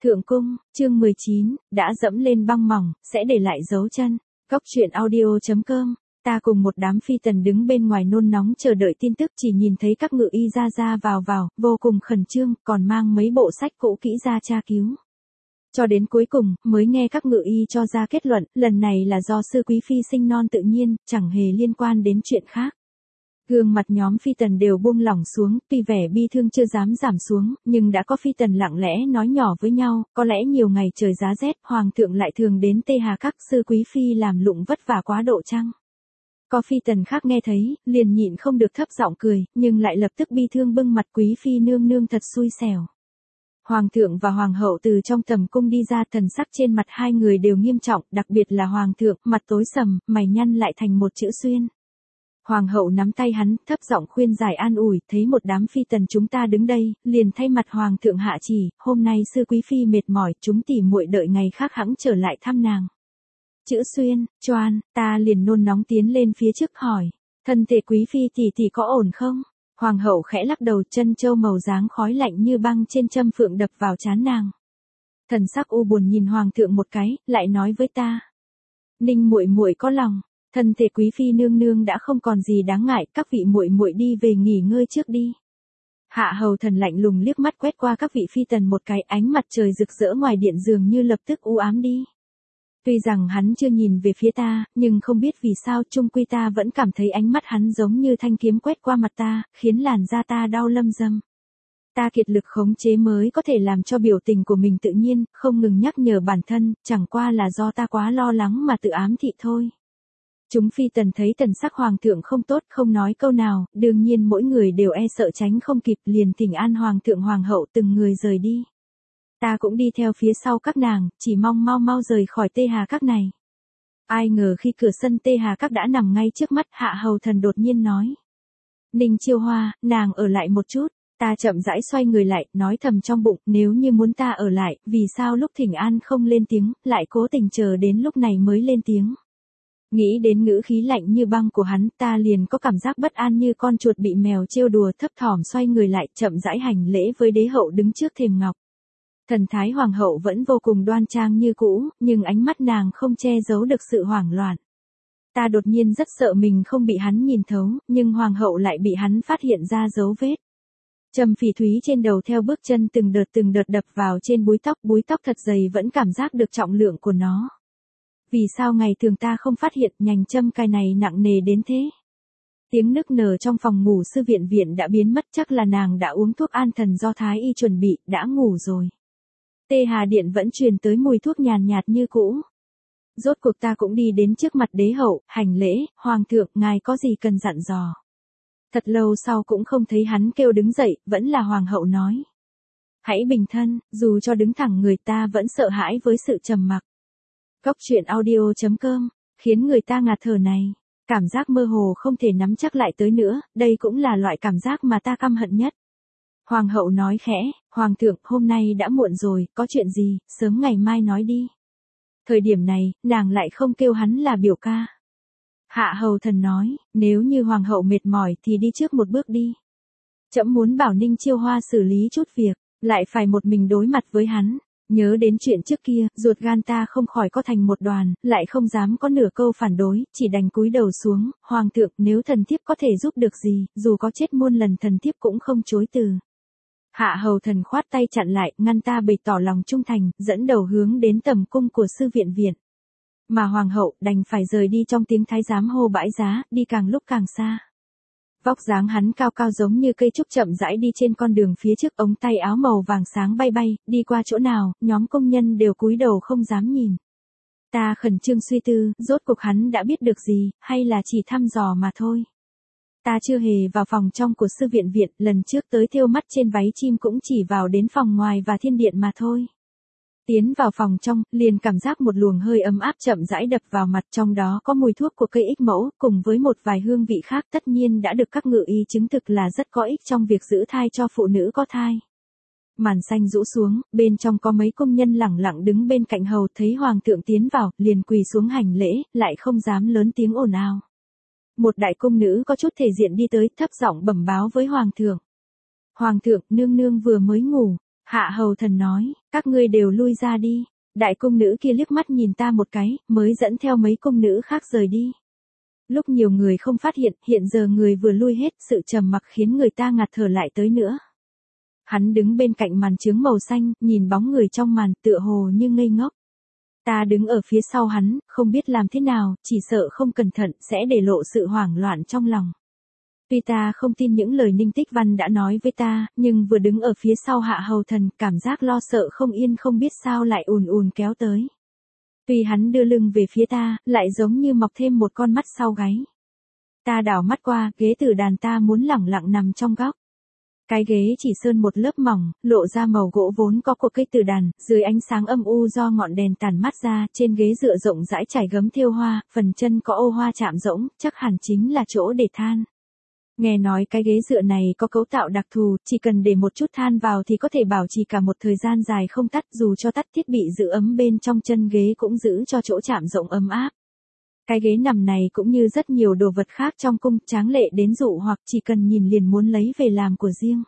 Thượng cung, chương 19, đã dẫm lên băng mỏng, sẽ để lại dấu chân. Góc truyện audio.com. Ta cùng một đám phi tần đứng bên ngoài nôn nóng chờ đợi tin tức, chỉ nhìn thấy các ngự y ra vào, vô cùng khẩn trương, còn mang mấy bộ sách cũ kỹ ra tra cứu. Cho đến cuối cùng, mới nghe các ngự y cho ra kết luận, lần này là do sư quý phi sinh non tự nhiên, chẳng hề liên quan đến chuyện khác. Gương mặt nhóm phi tần đều buông lỏng xuống, tuy vẻ bi thương chưa dám giảm xuống, nhưng đã có phi tần lặng lẽ nói nhỏ với nhau, có lẽ nhiều ngày trời giá rét, hoàng thượng lại thường đến Tê Hà các, sư quý phi làm lụng vất vả quá độ chăng? Có phi tần khác nghe thấy, liền nhịn không được thấp giọng cười, nhưng lại lập tức bi thương bưng mặt quý phi nương nương thật xui xẻo. Hoàng thượng và hoàng hậu từ trong tầm cung đi ra, thần sắc trên mặt hai người đều nghiêm trọng, đặc biệt là hoàng thượng, mặt tối sầm, mày nhăn lại thành một chữ xuyên. Hoàng hậu nắm tay hắn, thấp giọng khuyên giải an ủi, thấy một đám phi tần chúng ta đứng đây, liền thay mặt hoàng thượng hạ chỉ, hôm nay sư quý phi mệt mỏi, chúng tỉ muội đợi ngày khác hẵng trở lại thăm nàng. Chữ xuyên, choan, ta liền nôn nóng tiến lên phía trước hỏi, thân thể quý phi tỷ có ổn không? Hoàng hậu khẽ lắc đầu, chân châu màu dáng khói lạnh như băng trên châm phượng đập vào trán nàng. Thần sắc u buồn nhìn hoàng thượng một cái, lại nói với ta, Ninh muội muội có lòng. Thân thể quý phi nương nương đã không còn gì đáng ngại, các vị muội muội đi về nghỉ ngơi trước đi. Hạ hầu thần lạnh lùng liếc mắt quét qua các vị phi tần một cái, ánh mặt trời rực rỡ ngoài điện dường như lập tức u ám đi. Tuy rằng hắn chưa nhìn về phía ta, nhưng không biết vì sao chung quy ta vẫn cảm thấy ánh mắt hắn giống như thanh kiếm quét qua mặt ta, khiến làn da ta đau lâm dâm. Ta kiệt lực khống chế mới có thể làm cho biểu tình của mình tự nhiên, không ngừng nhắc nhở bản thân, chẳng qua là do ta quá lo lắng mà tự ám thị thôi. Chúng phi tần thấy thần sắc hoàng thượng không tốt, không nói câu nào, đương nhiên mỗi người đều e sợ tránh không kịp, liền thỉnh an hoàng thượng hoàng hậu từng người rời đi. Ta cũng đi theo phía sau các nàng, chỉ mong mau rời khỏi Tê Hà các này. Ai ngờ khi cửa sân Tê Hà các đã nằm ngay trước mắt, hạ hầu thần đột nhiên nói. Ninh Chiêu Hoa, nàng ở lại một chút. Ta chậm rãi xoay người lại, nói thầm trong bụng, nếu như muốn ta ở lại, vì sao lúc thỉnh an không lên tiếng, lại cố tình chờ đến lúc này mới lên tiếng. Nghĩ đến ngữ khí lạnh như băng của hắn, ta liền có cảm giác bất an như con chuột bị mèo trêu đùa, thấp thỏm xoay người lại, chậm rãi hành lễ với đế hậu đứng trước thềm ngọc. Thần thái hoàng hậu vẫn vô cùng đoan trang như cũ, nhưng ánh mắt nàng không che giấu được sự hoảng loạn. Ta đột nhiên rất sợ mình không bị hắn nhìn thấu, nhưng hoàng hậu lại bị hắn phát hiện ra dấu vết. Trầm phỉ thúy trên đầu theo bước chân từng đợt đập vào trên búi tóc thật dày vẫn cảm giác được trọng lượng của nó. Vì sao ngày thường ta không phát hiện nhành châm cài này nặng nề đến thế? Tiếng nức nở trong phòng ngủ sư viện đã biến mất, chắc là nàng đã uống thuốc an thần do thái y chuẩn bị, đã ngủ rồi. Tê Hà điện vẫn truyền tới mùi thuốc nhàn nhạt như cũ. Rốt cuộc ta cũng đi đến trước mặt đế hậu, hành lễ, hoàng thượng, ngài có gì cần dặn dò. Thật lâu sau cũng không thấy hắn kêu đứng dậy, vẫn là hoàng hậu nói. Hãy bình thân, dù cho đứng thẳng người ta vẫn sợ hãi với sự trầm mặc. Góc truyện audio.com, khiến người ta ngạt thở này. Cảm giác mơ hồ không thể nắm chắc lại tới nữa, đây cũng là loại cảm giác mà ta căm hận nhất. Hoàng hậu nói khẽ, hoàng thượng, hôm nay đã muộn rồi, có chuyện gì, sớm ngày mai nói đi. Thời điểm này, nàng lại không kêu hắn là biểu ca. Hạ hầu thần nói, nếu như hoàng hậu mệt mỏi thì đi trước một bước đi. Trẫm muốn bảo Ninh Chiêu Hoa xử lý chút việc, lại phải một mình đối mặt với hắn. Nhớ đến chuyện trước kia, ruột gan ta không khỏi có thành một đoàn, lại không dám có nửa câu phản đối, chỉ đành cúi đầu xuống, hoàng thượng, nếu thần thiếp có thể giúp được gì, dù có chết muôn lần thần thiếp cũng không chối từ. Hạ hầu thần khoát tay chặn lại, ngăn ta bày tỏ lòng trung thành, dẫn đầu hướng đến tầm cung của sư viện. Mà hoàng hậu đành phải rời đi trong tiếng thái giám hô bãi giá, đi càng lúc càng xa. Vóc dáng hắn cao cao giống như cây trúc chậm rãi đi trên con đường phía trước, ống tay áo màu vàng sáng bay, đi qua chỗ nào, nhóm công nhân đều cúi đầu không dám nhìn. Ta khẩn trương suy tư, rốt cuộc hắn đã biết được gì, hay là chỉ thăm dò mà thôi. Ta chưa hề vào phòng trong của sư viện, lần trước tới thêu mắt trên váy chim cũng chỉ vào đến phòng ngoài và thiên điện mà thôi. Tiến vào phòng trong, liền cảm giác một luồng hơi ấm áp chậm rãi đập vào mặt, trong đó có mùi thuốc của cây ích mẫu, cùng với một vài hương vị khác, tất nhiên đã được các ngự y chứng thực là rất có ích trong việc giữ thai cho phụ nữ có thai. Màn xanh rũ xuống, bên trong có mấy công nhân lẳng lặng đứng bên cạnh hầu, thấy hoàng thượng tiến vào, liền quỳ xuống hành lễ, lại không dám lớn tiếng ồn ào. Một đại cung nữ có chút thể diện đi tới, thấp giọng bẩm báo với hoàng thượng. Hoàng thượng, nương nương vừa mới ngủ. Hạ hầu thần nói, các ngươi đều lui ra đi. Đại cung nữ kia liếc mắt nhìn ta một cái, mới dẫn theo mấy cung nữ khác rời đi. Lúc nhiều người không phát hiện giờ người vừa lui hết, sự trầm mặc khiến người ta ngạt thở lại tới nữa. Hắn đứng bên cạnh màn chướng màu xanh, nhìn bóng người trong màn tựa hồ như ngây ngốc. Ta đứng ở phía sau hắn, không biết làm thế nào, chỉ sợ không cẩn thận sẽ để lộ sự hoảng loạn trong lòng. Tuy ta không tin những lời Ninh Tích Văn đã nói với ta, nhưng vừa đứng ở phía sau Hạ hầu thần, cảm giác lo sợ không yên không biết sao lại ùn ùn kéo tới. Tuy hắn đưa lưng về phía ta, lại giống như mọc thêm một con mắt sau gáy. Ta đảo mắt qua, ghế từ đàn ta muốn lẳng lặng nằm trong góc. Cái ghế chỉ sơn một lớp mỏng, lộ ra màu gỗ vốn có của cây từ đàn, dưới ánh sáng âm u do ngọn đèn tàn mát ra, trên ghế dựa rộng rãi trải gấm thêu hoa, phần chân có ô hoa chạm rỗng, chắc hẳn chính là chỗ để than. Nghe nói cái ghế dựa này có cấu tạo đặc thù, chỉ cần để một chút than vào thì có thể bảo trì cả một thời gian dài không tắt, dù cho tắt thiết bị giữ ấm bên trong chân ghế cũng giữ cho chỗ chạm rộng ấm áp. Cái ghế nằm này cũng như rất nhiều đồ vật khác trong cung, tráng lệ đến dụ hoặc chỉ cần nhìn liền muốn lấy về làm của riêng.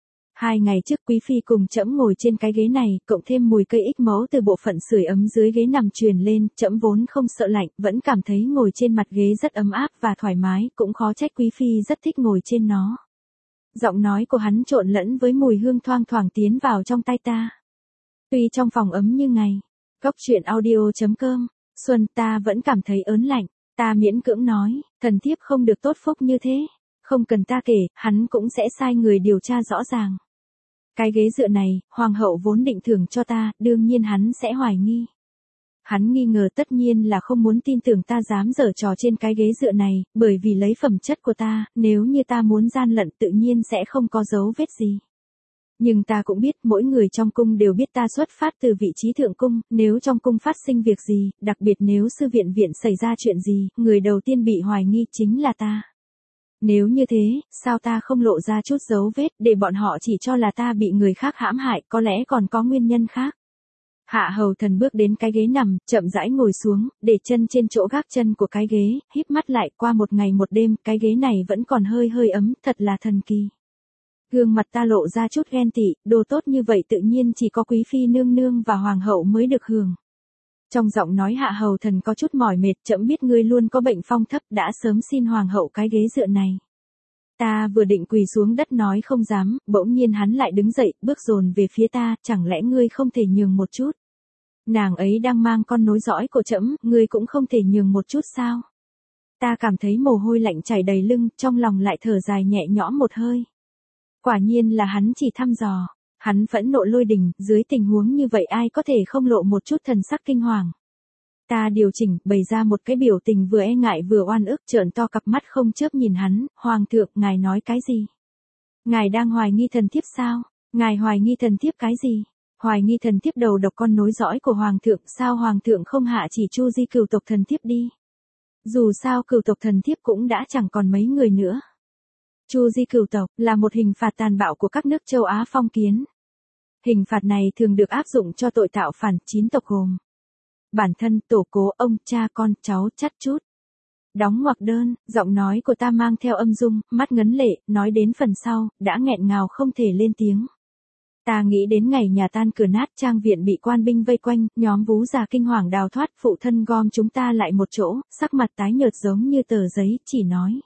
2 ngày trước quý phi cùng trẫm ngồi trên cái ghế này, cộng thêm mùi cây ích mẫu từ bộ phận sưởi ấm dưới ghế nằm truyền lên, trẫm vốn không sợ lạnh, vẫn cảm thấy ngồi trên mặt ghế rất ấm áp và thoải mái, cũng khó trách quý phi rất thích ngồi trên nó. Giọng nói của hắn trộn lẫn với mùi hương thoang thoảng tiến vào trong tai ta. Tuy trong phòng ấm như ngày, Góc truyện audio.com, Xuân ta vẫn cảm thấy ớn lạnh, ta miễn cưỡng nói, thần thiếp không được tốt phúc như thế, không cần ta kể, hắn cũng sẽ sai người điều tra rõ ràng. Cái ghế dựa này, hoàng hậu vốn định thưởng cho ta, đương nhiên hắn sẽ hoài nghi. Hắn nghi ngờ tất nhiên là không muốn tin tưởng ta dám giở trò trên cái ghế dựa này, bởi vì lấy phẩm chất của ta, nếu như ta muốn gian lận tự nhiên sẽ không có dấu vết gì. Nhưng ta cũng biết mỗi người trong cung đều biết ta xuất phát từ vị trí thượng cung, nếu trong cung phát sinh việc gì, đặc biệt nếu sư viện xảy ra chuyện gì, người đầu tiên bị hoài nghi chính là ta. Nếu như thế, sao ta không lộ ra chút dấu vết để bọn họ chỉ cho là ta bị người khác hãm hại, có lẽ còn có nguyên nhân khác. Hạ hầu thần bước đến cái ghế nằm, chậm rãi ngồi xuống, để chân trên chỗ gác chân của cái ghế, híp mắt lại, qua một ngày một đêm, cái ghế này vẫn còn hơi hơi ấm, thật là thần kỳ. Gương mặt ta lộ ra chút ghen tị, đồ tốt như vậy tự nhiên chỉ có quý phi nương nương và hoàng hậu mới được hưởng. Trong giọng nói hạ hầu thần có chút mỏi mệt, trẫm biết ngươi luôn có bệnh phong thấp, đã sớm xin hoàng hậu cái ghế dựa này. Ta vừa định quỳ xuống đất nói không dám, bỗng nhiên hắn lại đứng dậy, bước dồn về phía ta, chẳng lẽ ngươi không thể nhường một chút? Nàng ấy đang mang con nối dõi của trẫm, ngươi cũng không thể nhường một chút sao? Ta cảm thấy mồ hôi lạnh chảy đầy lưng, trong lòng lại thở dài nhẹ nhõm một hơi. Quả nhiên là hắn chỉ thăm dò. Hắn phẫn nộ lôi đình, dưới tình huống như vậy ai có thể không lộ một chút thần sắc kinh hoàng. Ta điều chỉnh, bày ra một cái biểu tình vừa e ngại vừa oan ức, trợn to cặp mắt không chớp nhìn hắn, hoàng thượng, ngài nói cái gì? Ngài đang hoài nghi thần thiếp sao? Ngài hoài nghi thần thiếp cái gì? Hoài nghi thần thiếp đầu độc con nối dõi của hoàng thượng, sao hoàng thượng không hạ chỉ chu di cửu tộc thần thiếp đi? Dù sao cửu tộc thần thiếp cũng đã chẳng còn mấy người nữa. Chu di cửu tộc là một hình phạt tàn bạo của các nước châu Á phong kiến. Hình phạt này thường được áp dụng cho tội tạo phản 9 tộc gồm bản thân, tổ cố, ông, cha, con, cháu, chắt chút. Đóng ngoặc đơn, giọng nói của ta mang theo âm dung, mắt ngấn lệ, nói đến phần sau, đã nghẹn ngào không thể lên tiếng. Ta nghĩ đến ngày nhà tan cửa nát, trang viện bị quan binh vây quanh, nhóm vú già kinh hoàng đào thoát, phụ thân gom chúng ta lại một chỗ, sắc mặt tái nhợt giống như tờ giấy, chỉ nói.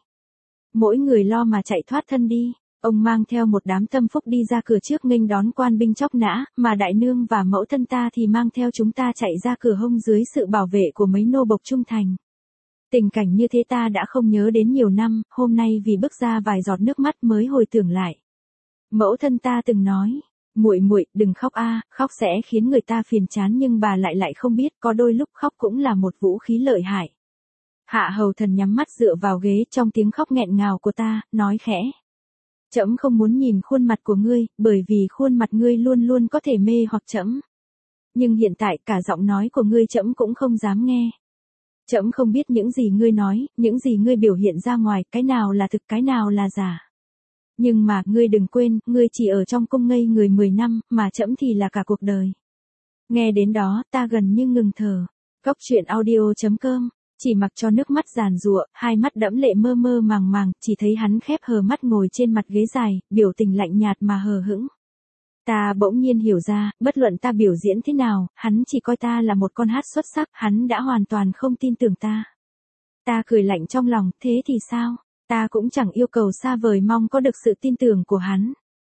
Mỗi người lo mà chạy thoát thân đi. Ông mang theo một đám tâm phúc đi ra cửa trước nghênh đón quan binh chóc nã, mà đại nương và mẫu thân ta thì mang theo chúng ta chạy ra cửa hông dưới sự bảo vệ của mấy nô bộc trung thành. Tình cảnh như thế ta đã không nhớ đến nhiều năm, hôm nay vì bước ra vài giọt nước mắt mới hồi tưởng lại. Mẫu thân ta từng nói, muội muội, đừng khóc a, khóc sẽ khiến người ta phiền chán, nhưng bà lại không biết, có đôi lúc khóc cũng là một vũ khí lợi hại. Hạ hầu thần nhắm mắt dựa vào ghế, trong tiếng khóc nghẹn ngào của ta, nói khẽ. Trẫm không muốn nhìn khuôn mặt của ngươi, bởi vì khuôn mặt ngươi luôn luôn có thể mê hoặc trẫm. Nhưng hiện tại cả giọng nói của ngươi trẫm cũng không dám nghe. Trẫm không biết những gì ngươi nói, những gì ngươi biểu hiện ra ngoài, cái nào là thực, cái nào là giả. Nhưng mà, ngươi đừng quên, ngươi chỉ ở trong cung ngây người 10 năm, mà trẫm thì là cả cuộc đời. Nghe đến đó, ta gần như ngừng thở. Góc truyện audio.com, chỉ mặc cho nước mắt giàn giụa, hai mắt đẫm lệ mơ mơ màng màng, chỉ thấy hắn khép hờ mắt ngồi trên mặt ghế dài, biểu tình lạnh nhạt mà hờ hững. Ta bỗng nhiên hiểu ra, bất luận ta biểu diễn thế nào, hắn chỉ coi ta là một con hát xuất sắc, hắn đã hoàn toàn không tin tưởng ta. Ta cười lạnh trong lòng, thế thì sao? Ta cũng chẳng yêu cầu xa vời mong có được sự tin tưởng của hắn.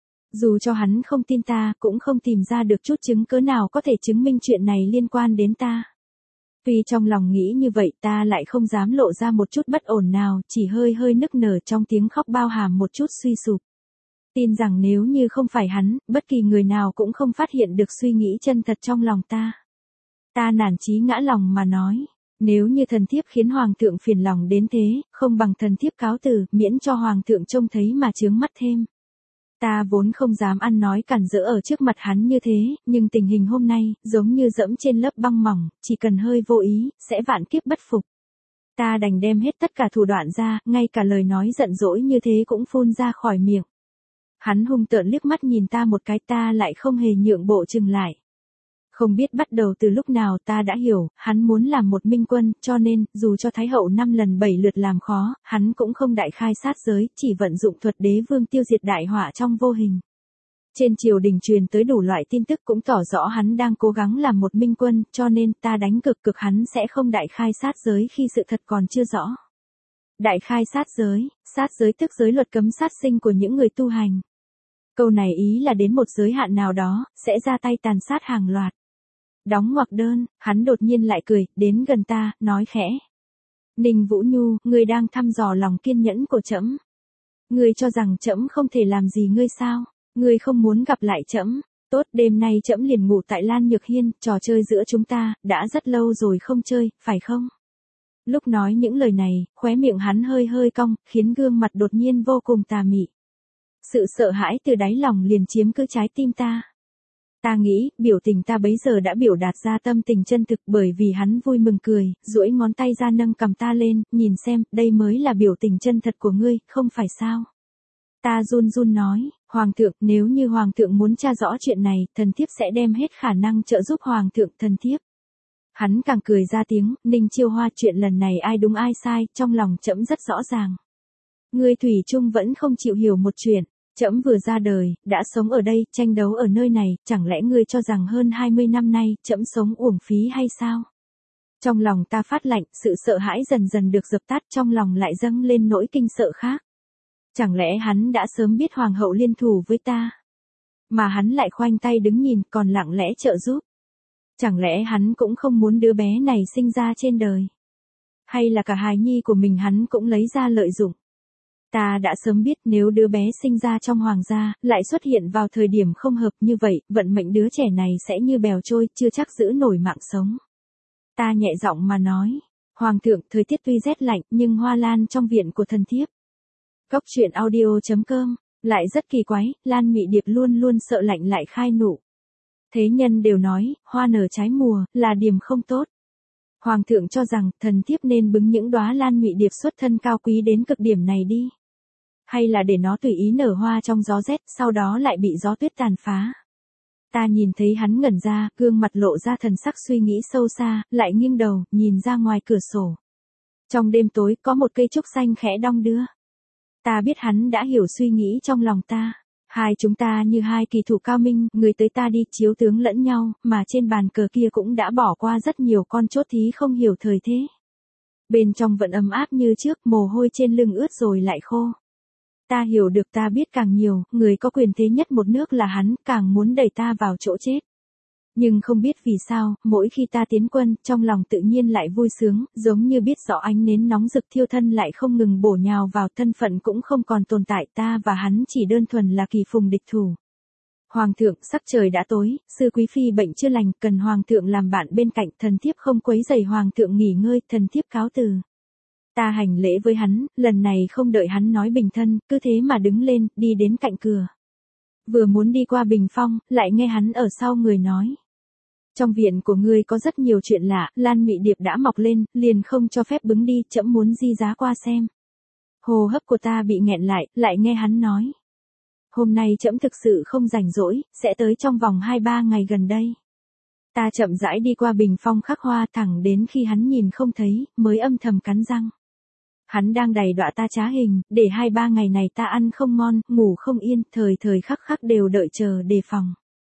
Dù cho hắn không tin ta, cũng không tìm ra được chút chứng cớ nào có thể chứng minh chuyện này liên quan đến ta. Tuy trong lòng nghĩ như vậy, ta lại không dám lộ ra một chút bất ổn nào, chỉ hơi hơi nức nở trong tiếng khóc bao hàm một chút suy sụp. Tin rằng nếu như không phải hắn, bất kỳ người nào cũng không phát hiện được suy nghĩ chân thật trong lòng ta. Ta nản chí ngã lòng mà nói, nếu như thần thiếp khiến hoàng thượng phiền lòng đến thế, không bằng thần thiếp cáo từ, miễn cho hoàng thượng trông thấy mà chướng mắt thêm. Ta vốn không dám ăn nói cản rỡ ở trước mặt hắn như thế, nhưng tình hình hôm nay, giống như dẫm trên lớp băng mỏng, chỉ cần hơi vô ý, sẽ vạn kiếp bất phục. Ta đành đem hết tất cả thủ đoạn ra, ngay cả lời nói giận dỗi như thế cũng phun ra khỏi miệng. Hắn hung tợn liếc mắt nhìn ta một cái, ta lại không hề nhượng bộ chừng lại. Không biết bắt đầu từ lúc nào ta đã hiểu, hắn muốn làm một minh quân, cho nên, dù cho Thái hậu 5 lần 7 lượt làm khó, hắn cũng không đại khai sát giới, chỉ vận dụng thuật đế vương tiêu diệt đại họa trong vô hình. Trên triều đình truyền tới đủ loại tin tức cũng tỏ rõ hắn đang cố gắng làm một minh quân, cho nên ta đánh cực hắn sẽ không đại khai sát giới khi sự thật còn chưa rõ. Đại khai sát giới tức giới luật cấm sát sinh của những người tu hành. Câu này ý là đến một giới hạn nào đó, sẽ ra tay tàn sát hàng loạt. Đóng ngoặc đơn, hắn đột nhiên lại cười, đến gần ta, nói khẽ. Ninh Vũ Nhu, ngươi đang thăm dò lòng kiên nhẫn của trẫm. Ngươi cho rằng trẫm không thể làm gì ngươi sao? Ngươi không muốn gặp lại trẫm? Tốt, đêm nay trẫm liền ngủ tại Lan Nhược Hiên, trò chơi giữa chúng ta, đã rất lâu rồi không chơi, phải không? Lúc nói những lời này, khóe miệng hắn hơi hơi cong, khiến gương mặt đột nhiên vô cùng tà mị. Sự sợ hãi từ đáy lòng liền chiếm cứ trái tim ta. Ta nghĩ, biểu tình ta bấy giờ đã biểu đạt ra tâm tình chân thực, bởi vì hắn vui mừng cười, duỗi ngón tay ra nâng cầm ta lên, nhìn xem, đây mới là biểu tình chân thật của ngươi, không phải sao? Ta run run nói, Hoàng thượng, nếu như Hoàng thượng muốn tra rõ chuyện này, thần thiếp sẽ đem hết khả năng trợ giúp Hoàng thượng, thần thiếp. Hắn càng cười ra tiếng, Ninh Chiêu Hoa, chuyện lần này ai đúng ai sai, trong lòng trẫm rất rõ ràng. Ngươi thủy chung vẫn không chịu hiểu một chuyện. Trẫm vừa ra đời, đã sống ở đây, tranh đấu ở nơi này, chẳng lẽ ngươi cho rằng hơn 20 năm nay, trẫm sống uổng phí hay sao? Trong lòng ta phát lạnh, sự sợ hãi dần dần được dập tắt, trong lòng lại dâng lên nỗi kinh sợ khác. Chẳng lẽ hắn đã sớm biết hoàng hậu liên thủ với ta? Mà hắn lại khoanh tay đứng nhìn, còn lặng lẽ trợ giúp. Chẳng lẽ hắn cũng không muốn đứa bé này sinh ra trên đời? Hay là cả hài nhi của mình hắn cũng lấy ra lợi dụng? Ta đã sớm biết nếu đứa bé sinh ra trong hoàng gia, lại xuất hiện vào thời điểm không hợp như vậy, vận mệnh đứa trẻ này sẽ như bèo trôi, chưa chắc giữ nổi mạng sống. Ta nhẹ giọng mà nói, Hoàng thượng, thời tiết tuy rét lạnh, nhưng hoa lan trong viện của thần thiếp. Góc truyện audio.com, lại rất kỳ quái, Lan Mị Điệp luôn luôn sợ lạnh lại khai nụ. Thế nhân đều nói, hoa nở trái mùa, là điểm không tốt. Hoàng thượng cho rằng, thần thiếp nên bứng những đóa Lan Mị Điệp xuất thân cao quý đến cực điểm này đi. Hay là để nó tùy ý nở hoa trong gió rét, sau đó lại bị gió tuyết tàn phá. Ta nhìn thấy hắn ngẩn ra, gương mặt lộ ra thần sắc suy nghĩ sâu xa, lại nghiêng đầu, nhìn ra ngoài cửa sổ. Trong đêm tối, có một cây trúc xanh khẽ đong đưa. Ta biết hắn đã hiểu suy nghĩ trong lòng ta. Hai chúng ta như hai kỳ thủ cao minh, người tới ta đi, chiếu tướng lẫn nhau, mà trên bàn cờ kia cũng đã bỏ qua rất nhiều con chốt thí không hiểu thời thế. Bên trong vẫn ấm áp như trước, mồ hôi trên lưng ướt rồi lại khô. Ta hiểu được, ta biết càng nhiều, người có quyền thế nhất một nước là hắn, càng muốn đẩy ta vào chỗ chết. Nhưng không biết vì sao, mỗi khi ta tiến quân, trong lòng tự nhiên lại vui sướng, giống như biết rõ ánh nến nóng rực thiêu thân lại không ngừng bổ nhào vào, thân phận cũng không còn tồn tại, ta và hắn chỉ đơn thuần là kỳ phùng địch thủ. Hoàng thượng, sắc trời đã tối, sư quý phi bệnh chưa lành, cần hoàng thượng làm bạn bên cạnh, thần thiếp không quấy rầy hoàng thượng nghỉ ngơi, thần thiếp cáo từ. Ta hành lễ với hắn, lần này không đợi hắn nói bình thân, cứ thế mà đứng lên, đi đến cạnh cửa. Vừa muốn đi qua bình phong, lại nghe hắn ở sau người nói. Trong viện của ngươi có rất nhiều chuyện lạ, Lan Mị Điệp đã mọc lên, liền không cho phép bứng đi, trẫm muốn di giá qua xem. Hô hấp của ta bị nghẹn lại nghe hắn nói. Hôm nay trẫm thực sự không rảnh rỗi, sẽ tới trong vòng 2-3 ngày gần đây. Ta chậm rãi đi qua bình phong khắc hoa thẳng đến khi hắn nhìn không thấy, mới âm thầm cắn răng. Hắn đang đày đọa ta trá hình, để 2-3 ngày này ta ăn không ngon, ngủ không yên, thời thời khắc khắc đều đợi chờ đề phòng.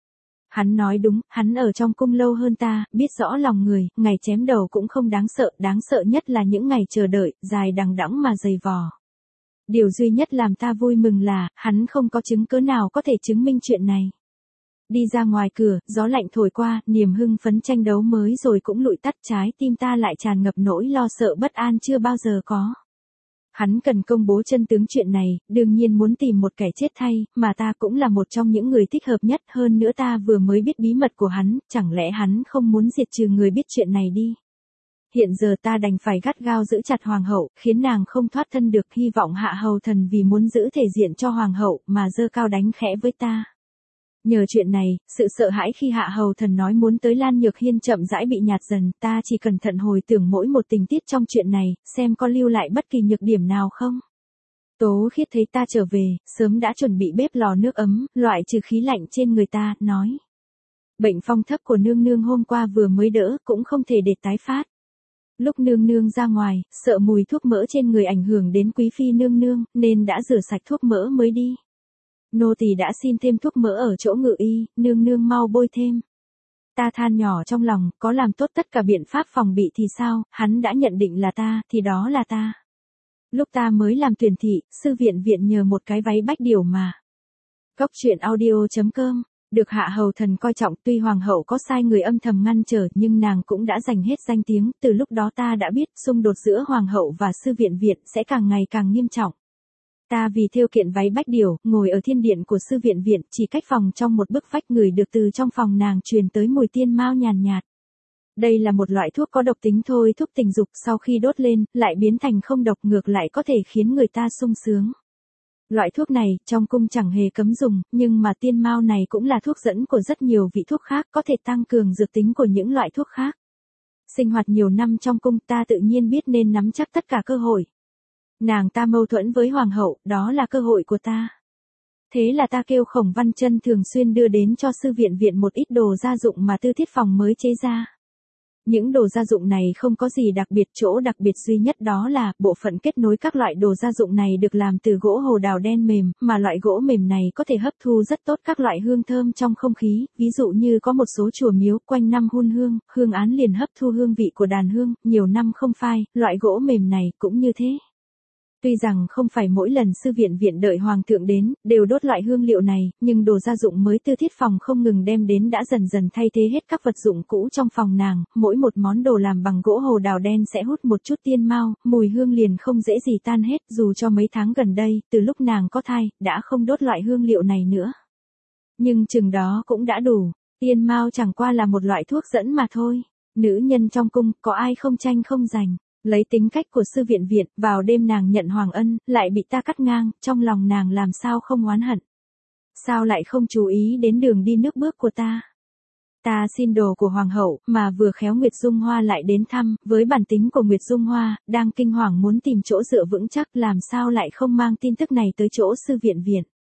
Hắn nói đúng, hắn ở trong cung lâu hơn ta, biết rõ lòng người, ngày chém đầu cũng không đáng sợ nhất là những ngày chờ đợi, dài đằng đẵng mà dày vò. Điều duy nhất làm ta vui mừng là, hắn không có chứng cớ nào có thể chứng minh chuyện này. Đi ra ngoài cửa, gió lạnh thổi qua, niềm hưng phấn tranh đấu mới rồi cũng lụi tắt, trái tim ta lại tràn ngập nỗi lo sợ bất an chưa bao giờ có. Hắn cần công bố chân tướng chuyện này, đương nhiên muốn tìm một kẻ chết thay, mà ta cũng là một trong những người thích hợp nhất, hơn nữa ta vừa mới biết bí mật của hắn, chẳng lẽ hắn không muốn diệt trừ người biết chuyện này đi. Hiện giờ ta đành phải gắt gao giữ chặt hoàng hậu, khiến nàng không thoát thân được, hy vọng hạ hầu thần vì muốn giữ thể diện cho hoàng hậu mà giơ cao đánh khẽ với ta. Nhờ chuyện này, sự sợ hãi khi hạ hầu thần nói muốn tới Lan Nhược Hiên chậm rãi bị nhạt dần, ta chỉ cẩn thận hồi tưởng mỗi một tình tiết trong chuyện này, xem có lưu lại bất kỳ nhược điểm nào không. Tố Khiết thấy ta trở về, sớm đã chuẩn bị bếp lò nước ấm, loại trừ khí lạnh trên người ta, nói. Bệnh phong thấp của nương nương hôm qua vừa mới đỡ, cũng không thể để tái phát. Lúc nương nương ra ngoài, sợ mùi thuốc mỡ trên người ảnh hưởng đến quý phi nương nương, nên đã rửa sạch thuốc mỡ mới đi. Nô tỳ đã xin thêm thuốc mỡ ở chỗ ngự y, nương nương mau bôi thêm. Ta than nhỏ trong lòng, có làm tốt tất cả biện pháp phòng bị thì sao, hắn đã nhận định là ta, thì đó là ta. Lúc ta mới làm tuyển thị, sư viện nhờ một cái váy bách điểu mà. Cốc truyện audio.com, được hạ hầu thần coi trọng, tuy hoàng hậu có sai người âm thầm ngăn trở nhưng nàng cũng đã giành hết danh tiếng, từ lúc đó ta đã biết xung đột giữa hoàng hậu và sư viện sẽ càng ngày càng nghiêm trọng. Ta vì thêu kiện váy bách điểu, ngồi ở thiên điện của sư viện chỉ cách phòng trong một bức vách, người được từ trong phòng nàng truyền tới mùi tiên mao nhàn nhạt. Đây là một loại thuốc có độc tính thôi thúc tình dục, sau khi đốt lên, lại biến thành không độc, ngược lại có thể khiến người ta sung sướng. Loại thuốc này, trong cung chẳng hề cấm dùng, nhưng mà tiên mao này cũng là thuốc dẫn của rất nhiều vị thuốc khác, có thể tăng cường dược tính của những loại thuốc khác. Sinh hoạt nhiều năm trong cung, ta tự nhiên biết nên nắm chắc tất cả cơ hội. Nàng ta mâu thuẫn với hoàng hậu, đó là cơ hội của ta. Thế là ta kêu Khổng Văn Trân thường xuyên đưa đến cho sư viện một ít đồ gia dụng mà Tư Thiết Phòng mới chế ra. Những đồ gia dụng này không có gì đặc biệt, chỗ đặc biệt duy nhất đó là bộ phận kết nối các loại đồ gia dụng này được làm từ gỗ hồ đào đen mềm, mà loại gỗ mềm này có thể hấp thu rất tốt các loại hương thơm trong không khí, ví dụ như có một số chùa miếu quanh năm hun hương, hương án liền hấp thu hương vị của đàn hương, nhiều năm không phai, loại gỗ mềm này cũng như thế. Tuy rằng không phải mỗi lần sư viện đợi hoàng thượng đến, đều đốt loại hương liệu này, nhưng đồ gia dụng mới Tư Thiết Phòng không ngừng đem đến đã dần dần thay thế hết các vật dụng cũ trong phòng nàng, mỗi một món đồ làm bằng gỗ hồ đào đen sẽ hút một chút tiên mao, mùi hương liền không dễ gì tan hết, dù cho mấy tháng gần đây, từ lúc nàng có thai, đã không đốt loại hương liệu này nữa. Nhưng chừng đó cũng đã đủ, tiên mao chẳng qua là một loại thuốc dẫn mà thôi. Nữ nhân trong cung, có ai không tranh không giành. Lấy tính cách của sư viện, vào đêm nàng nhận hoàng ân, lại bị ta cắt ngang, trong lòng nàng làm sao không oán hận. Sao lại không chú ý đến đường đi nước bước của ta. Ta xin đồ của hoàng hậu, mà vừa khéo Nguyệt Dung Hoa lại đến thăm, với bản tính của Nguyệt Dung Hoa, đang kinh hoàng muốn tìm chỗ dựa vững chắc, làm sao lại không mang tin tức này tới chỗ sư viện.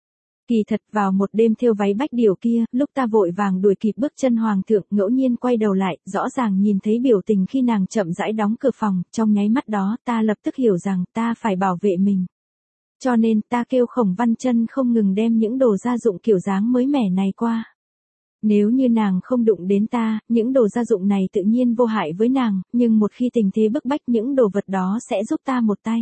Kỳ thật vào một đêm thêu váy bách điểu kia, lúc ta vội vàng đuổi kịp bước chân hoàng thượng, ngẫu nhiên quay đầu lại, rõ ràng nhìn thấy biểu tình khi nàng chậm rãi đóng cửa phòng, trong nháy mắt đó ta lập tức hiểu rằng ta phải bảo vệ mình. Cho nên ta kêu Khổng Văn Trân không ngừng đem những đồ gia dụng kiểu dáng mới mẻ này qua. Nếu như nàng không đụng đến ta, những đồ gia dụng này tự nhiên vô hại với nàng, nhưng một khi tình thế bức bách những đồ vật đó sẽ giúp ta một tay.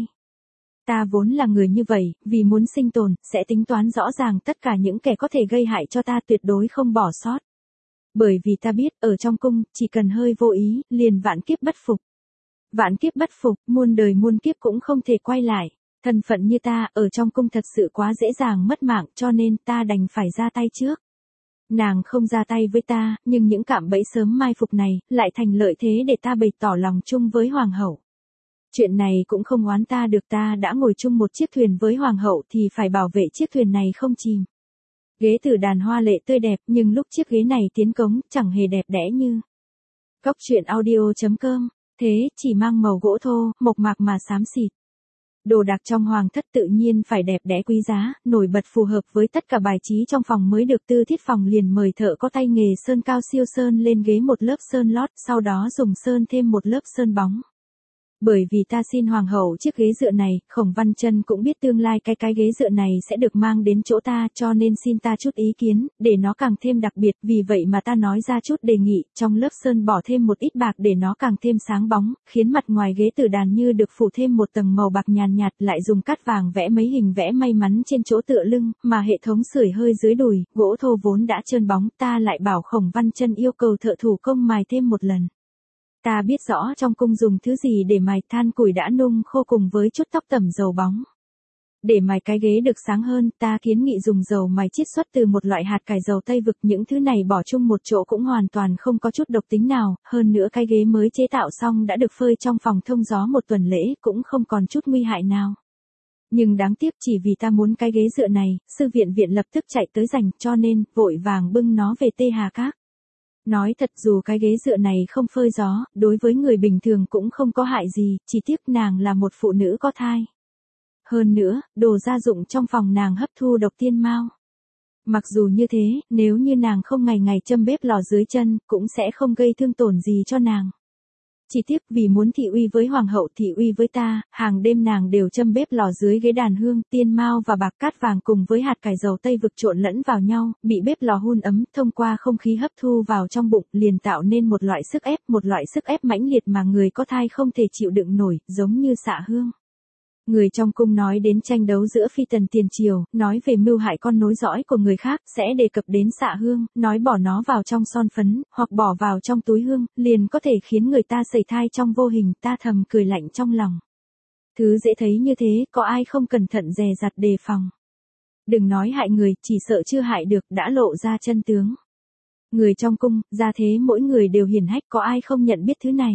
Ta vốn là người như vậy, vì muốn sinh tồn, sẽ tính toán rõ ràng tất cả những kẻ có thể gây hại cho ta, tuyệt đối không bỏ sót. Bởi vì ta biết, ở trong cung, chỉ cần hơi vô ý, liền vạn kiếp bất phục. Vạn kiếp bất phục, muôn đời muôn kiếp cũng không thể quay lại. Thân phận như ta, ở trong cung thật sự quá dễ dàng mất mạng, cho nên ta đành phải ra tay trước. Nàng không ra tay với ta, nhưng những cạm bẫy sớm mai phục này, lại thành lợi thế để ta bày tỏ lòng chung với hoàng hậu. Chuyện này cũng không oán ta được, ta đã ngồi chung một chiếc thuyền với hoàng hậu thì phải bảo vệ chiếc thuyền này không chìm. Ghế tử đàn hoa lệ tươi đẹp, nhưng lúc chiếc ghế này tiến cống, chẳng hề đẹp đẽ như. Cốc truyện audio.com, thế, chỉ mang màu gỗ thô, mộc mạc mà xám xịt. Đồ đạc trong hoàng thất tự nhiên phải đẹp đẽ quý giá, nổi bật phù hợp với tất cả bài trí trong phòng mới được. Tư Thiết Phòng liền mời thợ có tay nghề sơn cao siêu sơn lên ghế một lớp sơn lót, sau đó dùng sơn thêm một lớp sơn bóng. Bởi vì ta xin hoàng hậu chiếc ghế dựa này, Khổng Văn Chân cũng biết tương lai cái ghế dựa này sẽ được mang đến chỗ ta, cho nên xin ta chút ý kiến, để nó càng thêm đặc biệt, vì vậy mà ta nói ra chút đề nghị, trong lớp sơn bỏ thêm một ít bạc để nó càng thêm sáng bóng, khiến mặt ngoài ghế tử đàn như được phủ thêm một tầng màu bạc nhàn nhạt, lại dùng cát vàng vẽ mấy hình vẽ may mắn trên chỗ tựa lưng, mà hệ thống sưởi hơi dưới đùi, gỗ thô vốn đã trơn bóng, ta lại bảo Khổng Văn Chân yêu cầu thợ thủ công mài thêm một lần. Ta biết rõ trong cung dùng thứ gì để mài, than củi đã nung khô cùng với chút tóc tẩm dầu bóng. Để mài cái ghế được sáng hơn, ta kiến nghị dùng dầu mài chiết xuất từ một loại hạt cải dầu Tây Vực, những thứ này bỏ chung một chỗ cũng hoàn toàn không có chút độc tính nào, hơn nữa cái ghế mới chế tạo xong đã được phơi trong phòng thông gió một tuần lễ, cũng không còn chút nguy hại nào. Nhưng đáng tiếc chỉ vì ta muốn cái ghế dựa này, sư viện viện lập tức chạy tới giành, cho nên, vội vàng bưng nó về Tê Hà Các. Nói thật dù cái ghế dựa này không phơi gió, đối với người bình thường cũng không có hại gì, chỉ tiếc nàng là một phụ nữ có thai. Hơn nữa, đồ gia dụng trong phòng nàng hấp thu độc tiên mao. Mặc dù như thế, nếu như nàng không ngày ngày châm bếp lò dưới chân, cũng sẽ không gây thương tổn gì cho nàng. Chỉ tiếc vì muốn thị uy với hoàng hậu thị uy với ta, hàng đêm nàng đều châm bếp lò dưới ghế đàn hương, tiên mao và bạc cát vàng cùng với hạt cải dầu Tây Vực trộn lẫn vào nhau, bị bếp lò hun ấm, thông qua không khí hấp thu vào trong bụng, liền tạo nên một loại sức ép mãnh liệt mà người có thai không thể chịu đựng nổi, giống như xạ hương. Người trong cung nói đến tranh đấu giữa phi tần tiền triều, nói về mưu hại con nối dõi của người khác, sẽ đề cập đến xạ hương, nói bỏ nó vào trong son phấn, hoặc bỏ vào trong túi hương, liền có thể khiến người ta sẩy thai trong vô hình, ta thầm cười lạnh trong lòng. Thứ dễ thấy như thế, có ai không cẩn thận dè dặt đề phòng. Đừng nói hại người, chỉ sợ chưa hại được, đã lộ ra chân tướng. Người trong cung, ra thế mỗi người đều hiển hách, có ai không nhận biết thứ này.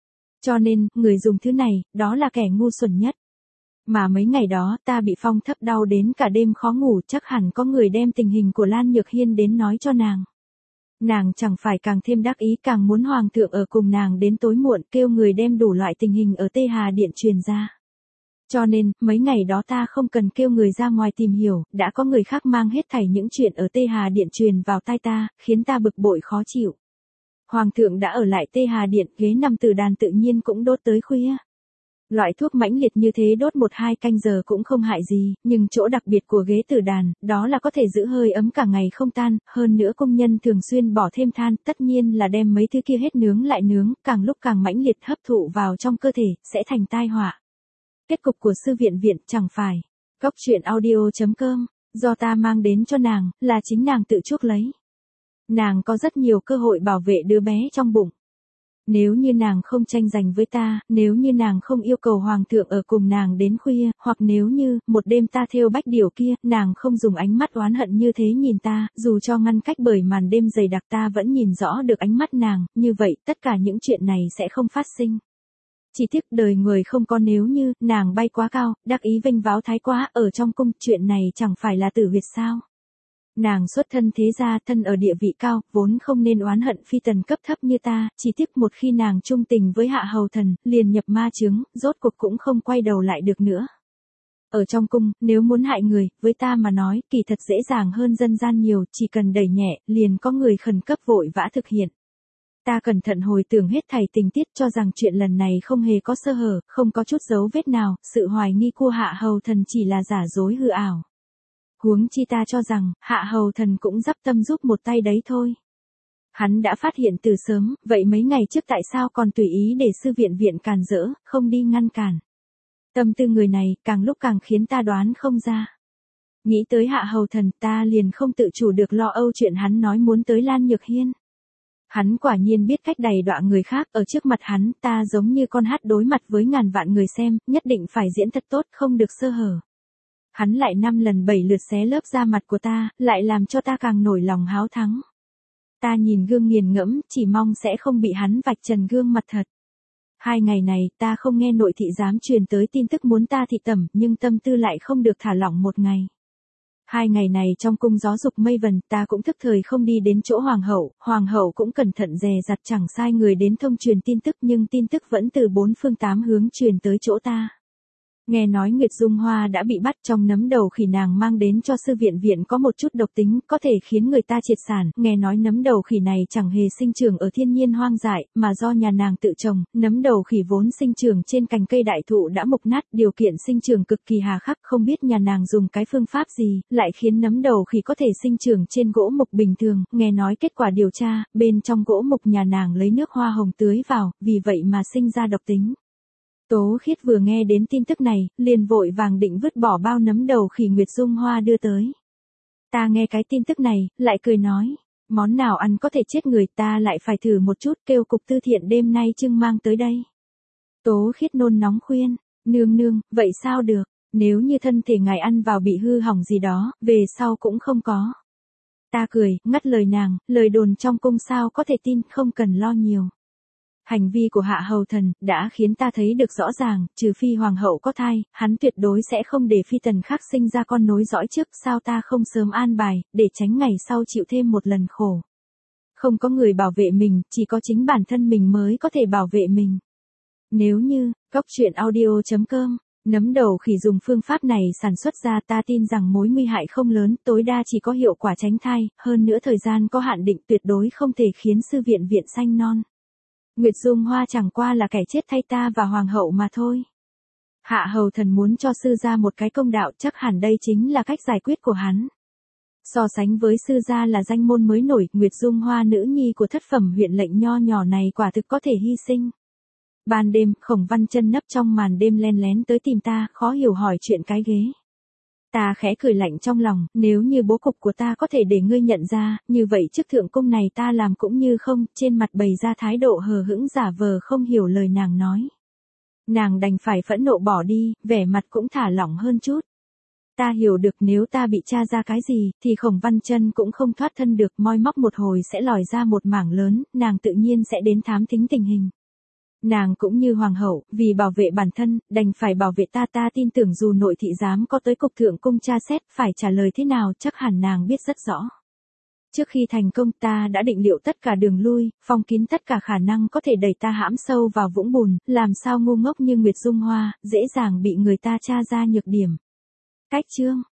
Cho nên, người dùng thứ này, đó là kẻ ngu xuẩn nhất. Mà mấy ngày đó ta bị phong thấp đau đến cả đêm khó ngủ, chắc hẳn có người đem tình hình của Lan Nhược Hiên đến nói cho nàng. Nàng chẳng phải càng thêm đắc ý, càng muốn hoàng thượng ở cùng nàng đến tối muộn, kêu người đem đủ loại tình hình ở Tê Hà Điện truyền ra. Cho nên, mấy ngày đó ta không cần kêu người ra ngoài tìm hiểu, đã có người khác mang hết thảy những chuyện ở Tê Hà Điện truyền vào tai ta, khiến ta bực bội khó chịu. Hoàng thượng đã ở lại Tê Hà Điện, ghế nằm tử đàn tự nhiên cũng đốt tới khuya. Loại thuốc mãnh liệt như thế đốt 1-2 canh giờ cũng không hại gì, nhưng chỗ đặc biệt của ghế tử đàn, đó là có thể giữ hơi ấm cả ngày không tan, hơn nữa công nhân thường xuyên bỏ thêm than, tất nhiên là đem mấy thứ kia hết nướng lại nướng, càng lúc càng mãnh liệt hấp thụ vào trong cơ thể, sẽ thành tai họa. Kết cục của sư viện viện chẳng phải. Góc truyện audio.com, do ta mang đến cho nàng, là chính nàng tự chuốc lấy. Nàng có rất nhiều cơ hội bảo vệ đứa bé trong bụng. Nếu như nàng không tranh giành với ta, nếu như nàng không yêu cầu hoàng thượng ở cùng nàng đến khuya, hoặc nếu như, một đêm ta thêu bách điểu kia, nàng không dùng ánh mắt oán hận như thế nhìn ta, dù cho ngăn cách bởi màn đêm dày đặc ta vẫn nhìn rõ được ánh mắt nàng, như vậy, tất cả những chuyện này sẽ không phát sinh. Chỉ tiếc đời người không có nếu như, nàng bay quá cao, đắc ý vênh váo thái quá, ở trong cung, chuyện này chẳng phải là tử huyệt sao. Nàng xuất thân thế gia, thân ở địa vị cao, vốn không nên oán hận phi tần cấp thấp như ta, chỉ tiếc một khi nàng trung tình với hạ hầu thần, liền nhập ma chướng, rốt cuộc cũng không quay đầu lại được nữa. Ở trong cung, nếu muốn hại người, với ta mà nói, kỳ thật dễ dàng hơn dân gian nhiều, chỉ cần đẩy nhẹ, liền có người khẩn cấp vội vã thực hiện. Ta cẩn thận hồi tưởng hết thảy tình tiết cho rằng chuyện lần này không hề có sơ hở, không có chút dấu vết nào, sự hoài nghi của hạ hầu thần chỉ là giả dối hư ảo. Huống chi ta cho rằng, hạ hầu thần cũng dắp tâm giúp một tay đấy thôi. Hắn đã phát hiện từ sớm, vậy mấy ngày trước tại sao còn tùy ý để sư viện viện càn rỡ, không đi ngăn cản. Tâm tư người này, càng lúc càng khiến ta đoán không ra. Nghĩ tới hạ hầu thần, ta liền không tự chủ được lo âu chuyện hắn nói muốn tới Lan Nhược Hiên. Hắn quả nhiên biết cách đày đọa người khác, ở trước mặt hắn, ta giống như con hát đối mặt với ngàn vạn người xem, nhất định phải diễn thật tốt, không được sơ hở. Hắn lại 5 lần 7 lượt xé lớp da mặt của ta, lại làm cho ta càng nổi lòng háo thắng. Ta nhìn gương nghiền ngẫm, chỉ mong sẽ không bị hắn vạch trần gương mặt thật. 2 ngày này, ta không nghe nội thị giám truyền tới tin tức muốn ta thị tẩm, nhưng tâm tư lại không được thả lỏng một ngày. 2 ngày này trong cung gió dục mây vần, ta cũng thức thời không đi đến chỗ hoàng hậu cũng cẩn thận dè dặt chẳng sai người đến thông truyền tin tức, nhưng tin tức vẫn từ 4 phương 8 hướng truyền tới chỗ ta. Nghe nói Nguyệt Dung Hoa đã bị bắt, trong nấm đầu khỉ nàng mang đến cho sư viện có một chút độc tính, có thể khiến người ta triệt sản. Nghe nói nấm đầu khỉ này chẳng hề sinh trưởng ở thiên nhiên hoang dại, mà do nhà nàng tự trồng. Nấm đầu khỉ vốn sinh trưởng trên cành cây đại thụ đã mục nát, điều kiện sinh trưởng cực kỳ hà khắc, không biết nhà nàng dùng cái phương pháp gì, lại khiến nấm đầu khỉ có thể sinh trưởng trên gỗ mục bình thường. Nghe nói kết quả điều tra, bên trong gỗ mục nhà nàng lấy nước hoa hồng tưới vào, vì vậy mà sinh ra độc tính. Tố Khiết vừa nghe đến tin tức này, liền vội vàng định vứt bỏ bao nấm đầu khỉ Nguyệt Dung Hoa đưa tới. Ta nghe cái tin tức này, lại cười nói, món nào ăn có thể chết người, ta lại phải thử một chút, kêu cục tư thiện đêm nay trưng mang tới đây. Tố Khiết nôn nóng khuyên, nương, vậy sao được, nếu như thân thể ngài ăn vào bị hư hỏng gì đó, về sau cũng không có. Ta cười, ngắt lời nàng, lời đồn trong cung sao có thể tin, không cần lo nhiều. Hành vi của Hạ Hầu Thần đã khiến ta thấy được rõ ràng, trừ phi hoàng hậu có thai, hắn tuyệt đối sẽ không để phi tần khác sinh ra con nối dõi trước, sao ta không sớm an bài, để tránh ngày sau chịu thêm một lần khổ. Không có người bảo vệ mình, chỉ có chính bản thân mình mới có thể bảo vệ mình. Nếu như, coctruyện.audio.com, nấm đầu khỉ dùng phương pháp này sản xuất ra, ta tin rằng mối nguy hại không lớn, tối đa chỉ có hiệu quả tránh thai, hơn nữa thời gian có hạn định, tuyệt đối không thể khiến sư viện sanh non. Nguyệt Dung Hoa chẳng qua là kẻ chết thay ta và hoàng hậu mà thôi. Hạ Hầu Thần muốn cho sư gia một cái công đạo, chắc hẳn đây chính là cách giải quyết của hắn. So sánh với sư gia là danh môn mới nổi, Nguyệt Dung Hoa nữ nhi của thất phẩm huyện lệnh nho nhỏ này quả thực có thể hy sinh. Ban đêm, Khổng Văn Chân nấp trong màn đêm len lén tới tìm ta, khó hiểu hỏi chuyện cái ghế. Ta khẽ cười lạnh trong lòng, nếu như bố cục của ta có thể để ngươi nhận ra, như vậy trước thượng cung này ta làm cũng như không, trên mặt bày ra thái độ hờ hững giả vờ không hiểu lời nàng nói. Nàng đành phải phẫn nộ bỏ đi, vẻ mặt cũng thả lỏng hơn chút. Ta hiểu được nếu ta bị tra ra cái gì, thì Khổng Văn Chân cũng không thoát thân được, moi móc một hồi sẽ lòi ra một mảng lớn, nàng tự nhiên sẽ đến thám thính tình hình. Nàng cũng như hoàng hậu, vì bảo vệ bản thân, đành phải bảo vệ ta. Ta tin tưởng dù nội thị giám có tới cục thượng cung tra xét, phải trả lời thế nào chắc hẳn nàng biết rất rõ. Trước khi thành công ta đã định liệu tất cả đường lui, phong kín tất cả khả năng có thể đẩy ta hãm sâu vào vũng bùn, làm sao ngu ngốc như Nguyệt Dung Hoa, dễ dàng bị người ta tra ra nhược điểm. Cách chương